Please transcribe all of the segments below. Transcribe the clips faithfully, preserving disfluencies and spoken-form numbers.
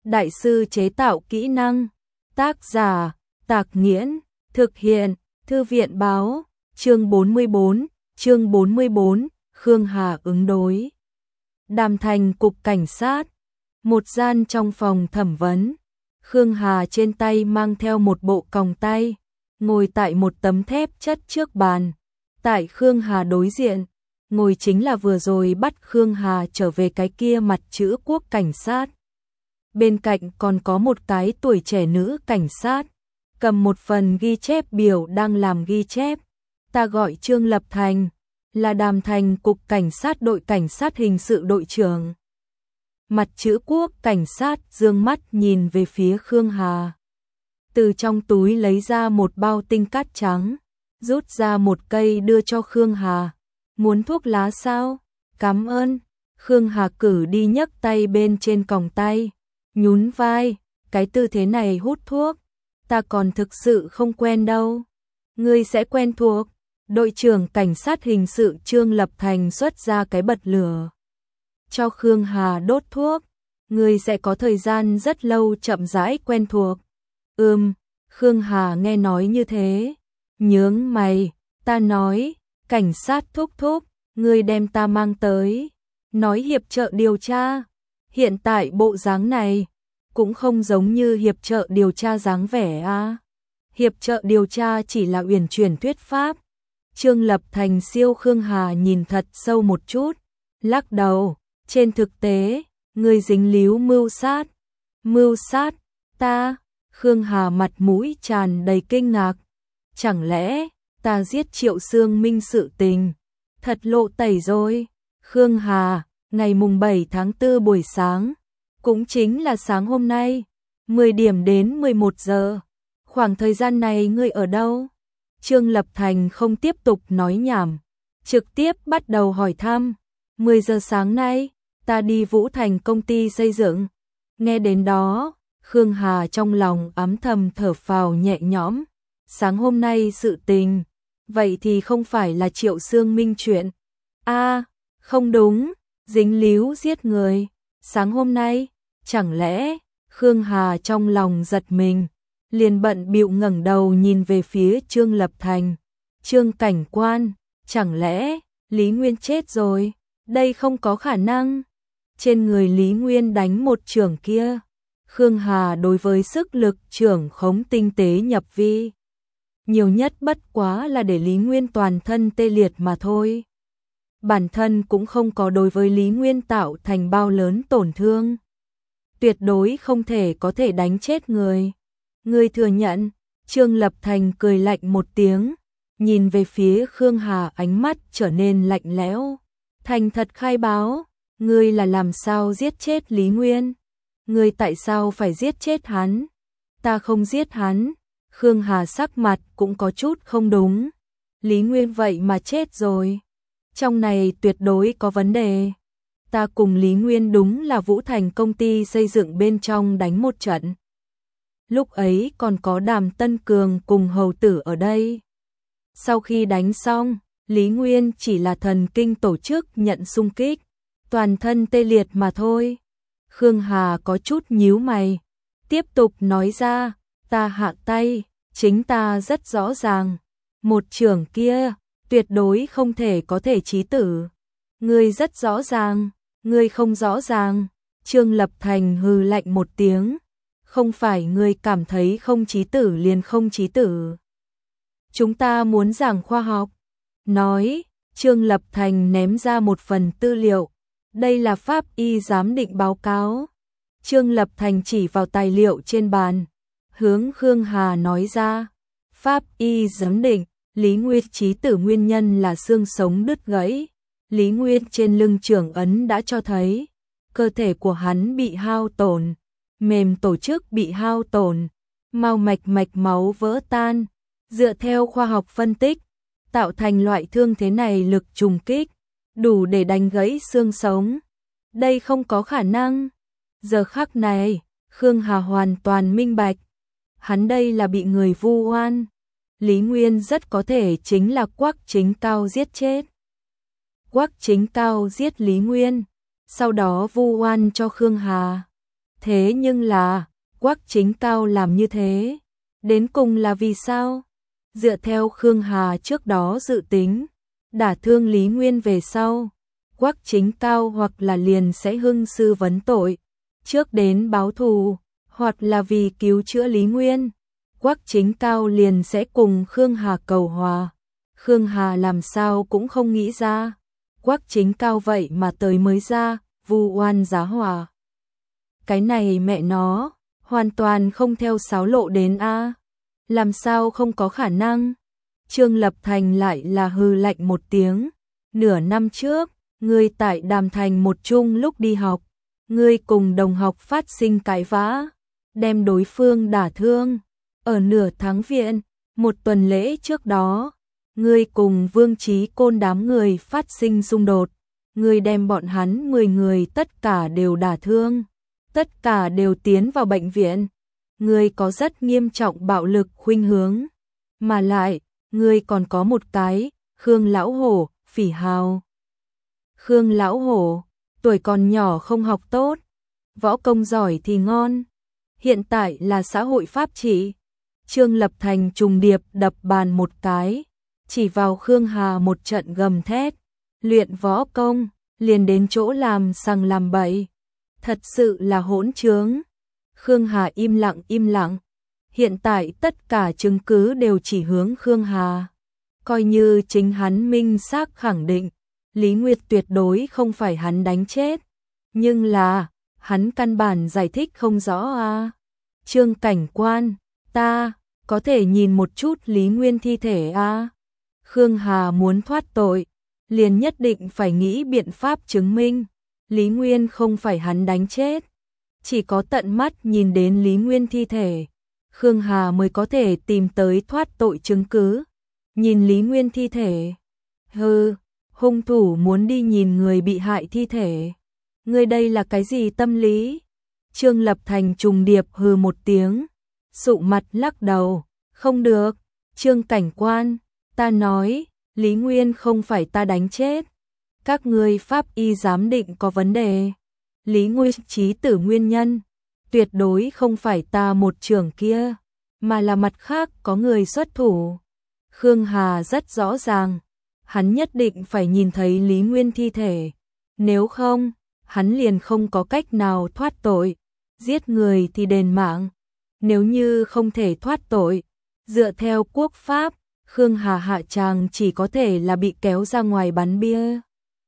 đại sư chế tạo kỹ năng. Tác giả, Tạc Nghiễn, thực hiện, Thư viện báo, chương bốn mươi bốn, chương bốn mươi bốn, Khương Hà ứng đối. Đàm Thành cục cảnh sát, một gian trong phòng thẩm vấn. Khương Hà trên tay mang theo một bộ còng tay, ngồi tại một tấm thép chất trước bàn. Tại Khương Hà đối diện, ngồi chính là vừa rồi bắt Khương Hà trở về cái kia mặt chữ quốc cảnh sát. Bên cạnh còn có một cái tuổi trẻ nữ cảnh sát, cầm một phần ghi chép biểu đang làm ghi chép. Ta gọi Trương Lập Thành, là Đàm Thành cục cảnh sát đội cảnh sát hình sự đội trưởng. Mặt chữ quốc cảnh sát dương mắt nhìn về phía Khương Hà. Từ trong túi lấy ra một bao tinh cát trắng, rút ra một cây đưa cho Khương Hà. Muốn thuốc lá sao? Cảm ơn. Khương Hà cử đi nhấc tay bên trên còng tay, nhún vai, cái tư thế này hút thuốc, ta còn thực sự không quen đâu. Ngươi sẽ quen thuộc. Đội trưởng cảnh sát hình sự Trương Lập Thành xuất ra cái bật lửa, cho Khương Hà đốt thuốc. Ngươi sẽ có thời gian rất lâu chậm rãi quen thuộc. Ừm, Khương Hà nghe nói như thế, nhướng mày. Ta nói, cảnh sát thúc thúc, ngươi đem ta mang tới, nói hiệp trợ điều tra. Hiện tại bộ dáng này cũng không giống như hiệp trợ điều tra dáng vẻ a. Hiệp trợ điều tra chỉ là uyển chuyển thuyết pháp. Trương Lập Thành siêu Khương Hà nhìn thật sâu một chút, lắc đầu. Trên thực tế, ngươi dính líu mưu sát. Mưu sát? Ta? Khương Hà mặt mũi tràn đầy kinh ngạc. Chẳng lẽ ta giết Triệu Sương Minh sự tình thật lộ tẩy rồi? Khương Hà, ngày mùng bảy tháng tư buổi sáng, cũng chính là sáng hôm nay, mười điểm đến mười một giờ. Khoảng thời gian này ngươi ở đâu? Trương Lập Thành không tiếp tục nói nhảm, trực tiếp bắt đầu hỏi thăm. mười giờ sáng nay, ta đi Vũ Thành công ty xây dựng. Nghe đến đó, Khương Hà trong lòng ấm thầm thở phào nhẹ nhõm. Sáng hôm nay sự tình, vậy thì không phải là Triệu Sương Minh chuyện. A, không đúng, dính líu giết người. Sáng hôm nay, chẳng lẽ? Khương Hà trong lòng giật mình, liền bận bịu ngẩng đầu nhìn về phía Trương Lập Thành. Trương cảnh quan, chẳng lẽ Lý Nguyên chết rồi? Đây không có khả năng. Trên người Lý Nguyên đánh một chưởng kia, Khương Hà đối với sức lực chưởng khống tinh tế nhập vi, nhiều nhất bất quá là để Lý Nguyên toàn thân tê liệt mà thôi. Bản thân cũng không có đối với Lý Nguyên tạo thành bao lớn tổn thương. Tuyệt đối không thể có thể đánh chết người. Ngươi thừa nhận? Trương Lập Thành cười lạnh một tiếng, nhìn về phía Khương Hà, ánh mắt trở nên lạnh lẽo. Thành thật khai báo, ngươi là làm sao giết chết Lý Nguyên? Ngươi tại sao phải giết chết hắn? Ta không giết hắn. Khương Hà sắc mặt cũng có chút không đúng. Lý Nguyên vậy mà chết rồi. Trong này tuyệt đối có vấn đề. Ta cùng Lý Nguyên đúng là Vũ Thành công ty xây dựng bên trong đánh một trận. Lúc ấy còn có Đàm Tân Cường cùng hầu tử ở đây. Sau khi đánh xong, Lý Nguyên chỉ là thần kinh tổ chức nhận xung kích, toàn thân tê liệt mà thôi. Khương Hà có chút nhíu mày, tiếp tục nói ra, ta hạ tay, chính ta rất rõ ràng. Một chưởng kia, tuyệt đối không thể có thể chí tử. Ngươi rất rõ ràng, ngươi không rõ ràng. Trương Lập Thành hừ lạnh một tiếng. Không phải ngươi cảm thấy không chí tử liền không chí tử. Chúng ta muốn giảng khoa học. Nói, Trương Lập Thành ném ra một phần tư liệu. Đây là pháp y giám định báo cáo. Trương Lập Thành chỉ vào tài liệu trên bàn, hướng Khương Hà nói ra. Pháp y giám định, Lý Nguyên chí tử nguyên nhân là xương sống đứt gãy. Lý Nguyên trên lưng trưởng ấn đã cho thấy, cơ thể của hắn bị hao tổn, mềm tổ chức bị hao tổn, mao mạch mạch máu vỡ tan. Dựa theo khoa học phân tích, tạo thành loại thương thế này lực trùng kích, đủ để đánh gãy xương sống. Đây không có khả năng. Giờ khắc này, Khương Hà hoàn toàn minh bạch. Hắn đây là bị người vu oan. Lý Nguyên rất có thể chính là Quách Chính Cao giết chết. Quách Chính Cao giết Lý Nguyên, sau đó vu oan cho Khương Hà. Thế nhưng là, Quách Chính Cao làm như thế, đến cùng là vì sao? Dựa theo Khương Hà trước đó dự tính, đả thương Lý Nguyên về sau, Quách Chính Cao hoặc là liền sẽ hưng sư vấn tội, trước đến báo thù, hoặc là vì cứu chữa Lý Nguyên, Quách Chính Cao liền sẽ cùng Khương Hà cầu hòa. Khương Hà làm sao cũng không nghĩ ra, Quách Chính Cao vậy mà tới mới ra, vu oan giá họa. Cái này mẹ nó, hoàn toàn không theo sáo lộ đến a. Làm sao không có khả năng? Trương Lập Thành lại là hừ lạnh một tiếng, nửa năm trước, ngươi tại Đàm Thành một chung lúc đi học, ngươi cùng đồng học phát sinh cãi vã, đem đối phương đả thương. Ở nửa tháng viện, một tuần lễ trước đó, ngươi cùng Vương Chí Côn đám người phát sinh xung đột, ngươi đem bọn hắn mười người tất cả đều đả thương, tất cả đều tiến vào bệnh viện. Ngươi có rất nghiêm trọng bạo lực khuynh hướng, mà lại, ngươi còn có một cái, Khương Lão Hổ, phỉ hào. Khương Lão Hổ, tuổi còn nhỏ không học tốt, võ công giỏi thì ngon, hiện tại là xã hội pháp trị. Trương Lập Thành trùng điệp đập bàn một cái, chỉ vào Khương Hà một trận gầm thét, luyện võ công, liền đến chỗ làm sằng làm bậy, thật sự là hỗn trướng. Khương Hà im lặng im lặng, hiện tại tất cả chứng cứ đều chỉ hướng Khương Hà, coi như chính hắn minh xác khẳng định, Lý Nguyệt tuyệt đối không phải hắn đánh chết, nhưng là, hắn căn bản giải thích không rõ à. Trương cảnh quan, ta, có thể nhìn một chút Lý Nguyên thi thể à. Khương Hà muốn thoát tội, liền nhất định phải nghĩ biện pháp chứng minh, Lý Nguyên không phải hắn đánh chết. Chỉ có tận mắt nhìn đến Lý Nguyên thi thể, Khương Hà mới có thể tìm tới thoát tội chứng cứ. Nhìn Lý Nguyên thi thể, hừ, hung thủ muốn đi nhìn người bị hại thi thể. Ngươi đây là cái gì tâm lý? Trương Lập Thành trùng điệp hừ một tiếng, sụ mặt lắc đầu, không được, Trương cảnh quan, ta nói, Lý Nguyên không phải ta đánh chết. Các ngươi pháp y giám định có vấn đề. Lý Nguyên chí tử nguyên nhân, tuyệt đối không phải ta một trưởng kia, mà là mặt khác có người xuất thủ. Khương Hà rất rõ ràng, hắn nhất định phải nhìn thấy Lý Nguyên thi thể, nếu không, hắn liền không có cách nào thoát tội, giết người thì đền mạng, nếu như không thể thoát tội, dựa theo quốc pháp, Khương Hà hạ tràng chỉ có thể là bị kéo ra ngoài bắn bia.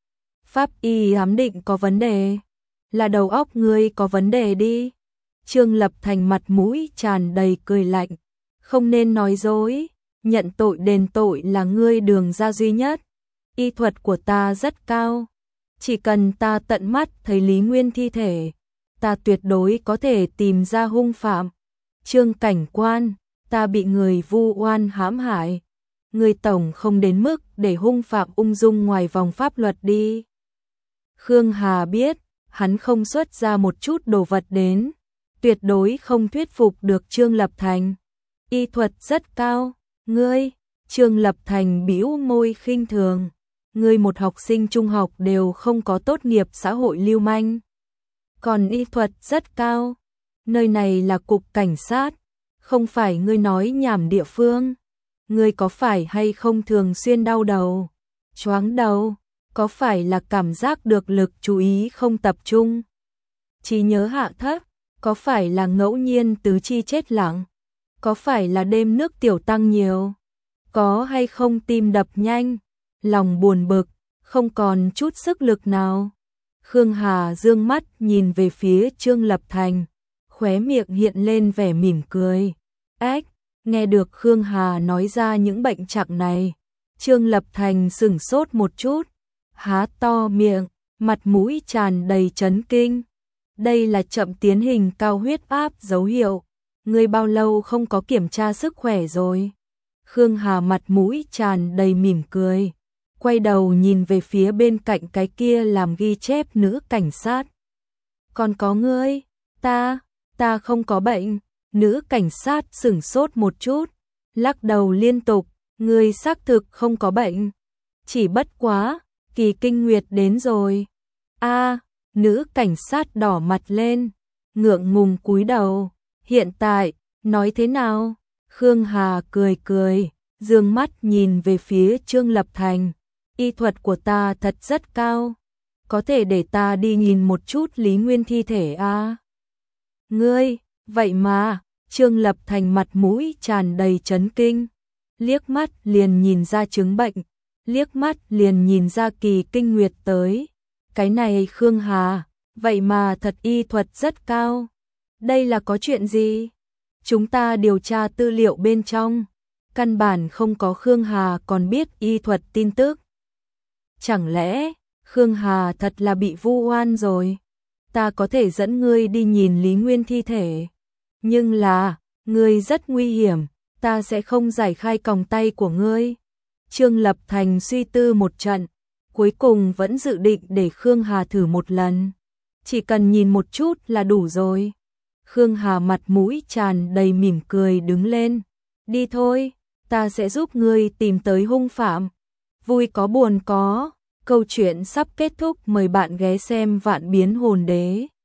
Pháp y giám định có vấn đề, là đầu óc ngươi có vấn đề đi. Trương Lập Thành mặt mũi tràn đầy cười lạnh, không nên nói dối, nhận tội đền tội là ngươi đường ra duy nhất. Y thuật của ta rất cao, chỉ cần ta tận mắt thấy Lý Nguyên thi thể, ta tuyệt đối có thể tìm ra hung phạm. Trương cảnh quan, ta bị người vu oan hãm hại, ngươi tổng không đến mức để hung phạm ung dung ngoài vòng pháp luật đi. Khương Hà biết, hắn không xuất ra một chút đồ vật đến, tuyệt đối không thuyết phục được Trương Lập Thành. Y thuật rất cao, ngươi, Trương Lập Thành bĩu môi khinh thường, ngươi một học sinh trung học đều không có tốt nghiệp xã hội lưu manh. Còn y thuật rất cao, nơi này là cục cảnh sát, không phải ngươi nói nhảm địa phương. Ngươi có phải hay không thường xuyên đau đầu, choáng đầu, có phải là cảm giác được lực chú ý không tập trung, trí nhớ hạ thấp, có phải là ngẫu nhiên tứ chi chết lặng, có phải là đêm nước tiểu tăng nhiều, có hay không tim đập nhanh, lòng buồn bực, không còn chút sức lực nào. Khương Hà dương mắt nhìn về phía Trương Lập Thành, khóe miệng hiện lên vẻ mỉm cười. Ách, nghe được Khương Hà nói ra những bệnh trạng này, Trương Lập Thành sửng sốt một chút, há to miệng, mặt mũi tràn đầy chấn kinh. Đây là chậm tiến hình cao huyết áp dấu hiệu, ngươi bao lâu không có kiểm tra sức khỏe rồi? Khương Hà mặt mũi tràn đầy mỉm cười, quay đầu nhìn về phía bên cạnh cái kia làm ghi chép nữ cảnh sát. Còn có ngươi, ta, ta không có bệnh. Nữ cảnh sát sửng sốt một chút, lắc đầu liên tục, ngươi xác thực không có bệnh. Chỉ bất quá, kỳ kinh nguyệt đến rồi. A, nữ cảnh sát đỏ mặt lên, ngượng ngùng cúi đầu. Hiện tại, nói thế nào? Khương Hà cười cười, dương mắt nhìn về phía Trương Lập Thành. Y thuật của ta thật rất cao. Có thể để ta đi nhìn một chút Lý Nguyên thi thể à? Ngươi, vậy mà, Trương Lập Thành mặt mũi tràn đầy chấn kinh. Liếc mắt liền nhìn ra chứng bệnh, liếc mắt liền nhìn ra kỳ kinh nguyệt tới. Cái này Khương Hà, vậy mà thật y thuật rất cao. Đây là có chuyện gì? Chúng ta điều tra tư liệu bên trong, căn bản không có Khương Hà còn biết y thuật tin tức. Chẳng lẽ, Khương Hà thật là bị vu oan rồi? Ta có thể dẫn ngươi đi nhìn Lý Nguyên thi thể. Nhưng là, ngươi rất nguy hiểm, ta sẽ không giải khai còng tay của ngươi. Trương Lập Thành suy tư một trận, cuối cùng vẫn dự định để Khương Hà thử một lần. Chỉ cần nhìn một chút là đủ rồi. Khương Hà mặt mũi tràn đầy mỉm cười đứng lên. Đi thôi, ta sẽ giúp ngươi tìm tới hung phạm. Vui có buồn có, câu chuyện sắp kết thúc, mời bạn ghé xem Vạn Biến Hồn Đế.